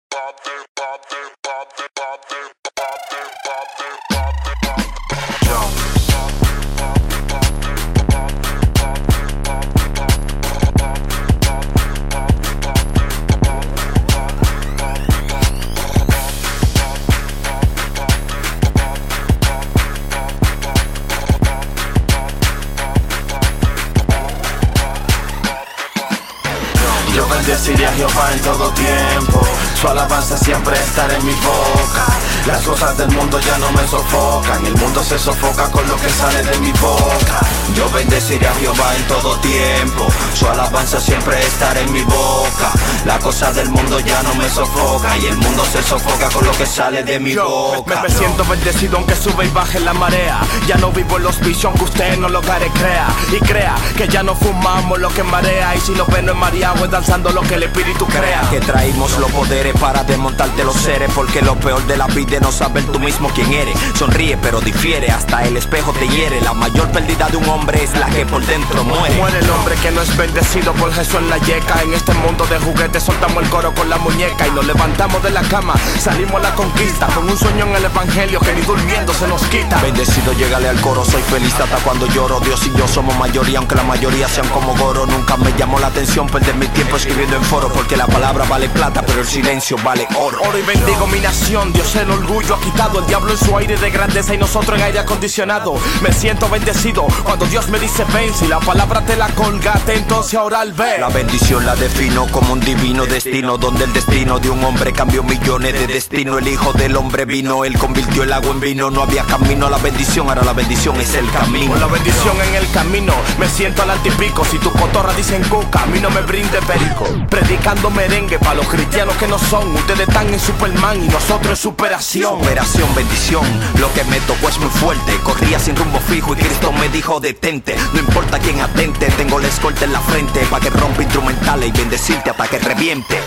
Yo bendeciré a Jehová en todo tiempo, su alabanza siempre estará en mi boca. Las cosas del mundo ya no me sofocan, el mundo se sofoca con lo que sale de mi boca. Yo bendeciré a Jehová en todo tiempo, su alabanza siempre estará en mi boca. Las cosas del mundo ya no me sofocan y el mundo se sofoca con lo que sale de mi boca. Me siento bendecido aunque sube y baje la marea. Ya no vivo en los vicios aunque usted no lo crea. Y crea que ya no fumamos lo que marea. Y si lo ven no es mareado, es danzando lo que el espíritu crea. Que traímos los poderes para desmontarte los seres, porque lo peor de la vida es no saber tú mismo quién eres. Sonríe pero difiere, hasta el espejo te hiere. La mayor pérdida de un hombre es la que por dentro muere. Muere el hombre que no es bendecido por Jesús en la yeca. En este mundo de juguetes soltamos el coro con la muñeca y nos levantamos de la cama, salimos a la conquista con un sueño en el evangelio que ni durmiendo se nos quita. Bendecido, llégale al coro, soy feliz hasta cuando lloro. Dios y yo somos mayoría, aunque la mayoría sean como Goro. Nunca me llamó la atención perder mi tiempo escribiendo en foro, porque la palabra vale plata pero el silencio vale oro. Oro y bendigo mi nación, Dios el orgullo ha quitado, el diablo en su aire de grandeza y nosotros en aire acondicionado. Me siento bendecido cuando Dios me dice ven, si la palabra te la colgaste entonces ahora al ver. La bendición la defino como un divino destino, donde el destino de un hombre cambió millones de destino. El hijo del hombre vino, él convirtió el agua en vino. No había camino a la bendición, ahora la bendición es el camino. Con la bendición en el camino, me siento al altipico. Si tu cotorra dicen cuca, a mí no me brinde perico. Predicando merengue para los cristianos que no son. Ustedes están en Superman y nosotros en superación. Superación, bendición, lo que me tocó es muy fuerte. Corría sin rumbo fijo y Cristo me dijo detente. No importa quién atente, tengo la escolta en la frente, pa' que rompa instrumentales y bendecirte hasta que reviente.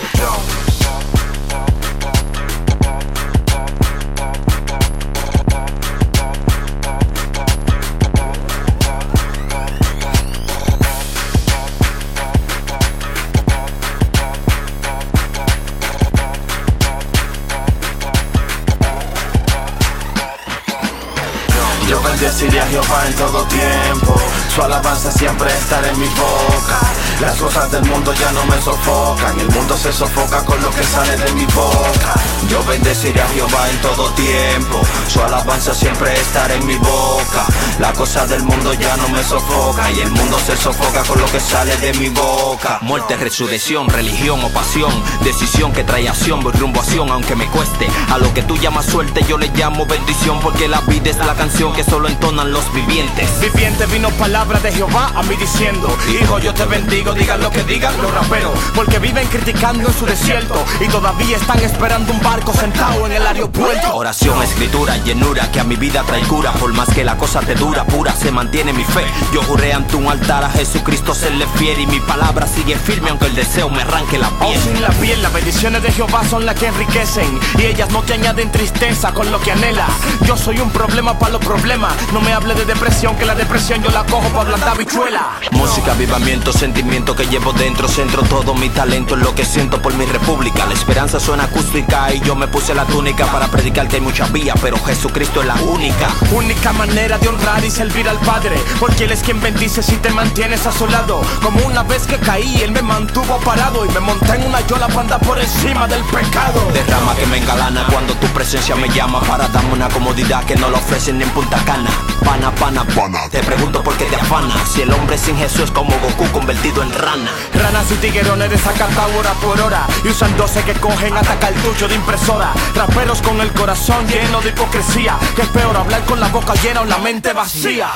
Yo bendeciré a Jehová en todo tiempo, su alabanza siempre estará en mi boca. Las cosas del mundo ya no me sofocan, el mundo se sofoca con lo que sale de mi boca. Yo bendeciré a Jehová en todo tiempo, su alabanza siempre estará en mi boca. Las cosas del mundo ya no me sofocan y el mundo se sofoca con lo que sale de mi boca. Muerte, resurrección, religión o pasión, decisión que trae acción, voy rumbo a acción aunque me cueste. A lo que tú llamas suerte yo le llamo bendición, porque la vida es la canción que solo entonan los vivientes. Viviente vino palabra de Jehová a mí diciendo, hijo yo te bendigo, digan lo que digan los raperos, porque viven criticando en su desierto y todavía están esperando un barco sentado en el aeropuerto. Oración, escritura, llenura que a mi vida trae cura. Por más que la cosa te dura, pura se mantiene mi fe. Yo juré ante un altar a Jesucristo serle fiel y mi palabra sigue firme aunque el deseo me arranque la piel. Sin la piel, las bendiciones de Jehová son las que enriquecen y ellas no te añaden tristeza con lo que anhelas. Yo soy un problema para los problemas, no me hable de depresión, que la depresión yo la cojo para ablandar bichuela. Música, avivamiento, sentimiento que llevo dentro, centro todo mi talento en lo que siento por mi república. La esperanza suena acústica y yo me puse la túnica para predicar que hay muchas vías, pero Jesucristo es la única. Única manera de honrar y servir al Padre, porque Él es quien bendice si te mantienes a su lado. Como una vez que caí, Él me mantuvo parado y me monté en una yola para andar por encima del pecado. Derrama que me engalana cuando tu presencia me llama, para darme una comodidad que no la ofrecen ni en Punta Cana. Pana, pana, pana, te pregunto por qué te afanas, si el hombre sin Jesús es como Goku convertido en rana. Ranas y tiguerones desacatados hora por hora y usan 12 que cogen hasta cartucho de impresora. Raperos con el corazón lleno de hipocresía, que es peor hablar con la boca llena o la mente vacía.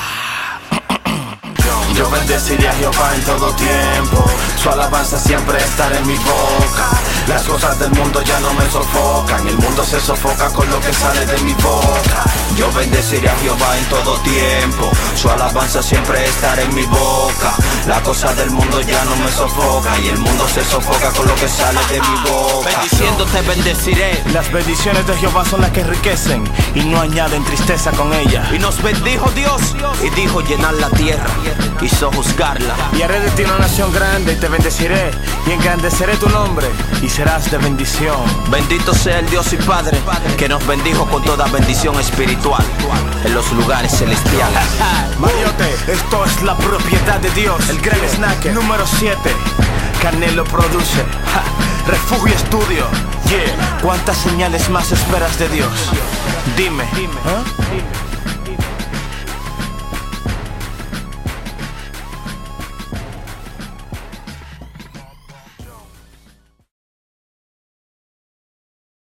Yo bendeciré a Jehová en todo tiempo, su alabanza siempre estará en mi boca. Las cosas del mundo ya no me sofocan, el mundo se sofoca con lo que sale de mi boca. Yo bendeciré a Jehová en todo tiempo, su alabanza siempre estará en mi boca. Las cosas del mundo ya no me sofocan y el mundo se sofoca con lo que sale de mi boca. Bendiciéndote bendeciré. Las bendiciones de Jehová son las que enriquecen y no añaden tristeza con ellas. Y nos bendijo Dios y dijo llenar la tierra. Y avisó juzgarla. Y haré de ti una nación grande y te bendeciré y engrandeceré tu nombre y serás de bendición. Bendito sea el Dios y Padre que nos bendijo con toda bendición espiritual en los lugares celestiales. Mariote, esto es la propiedad de Dios. El gran snacker número 7, Canelo produce. Refugio Estudio. Yeah. ¿Cuántas señales más esperas de Dios? Dime.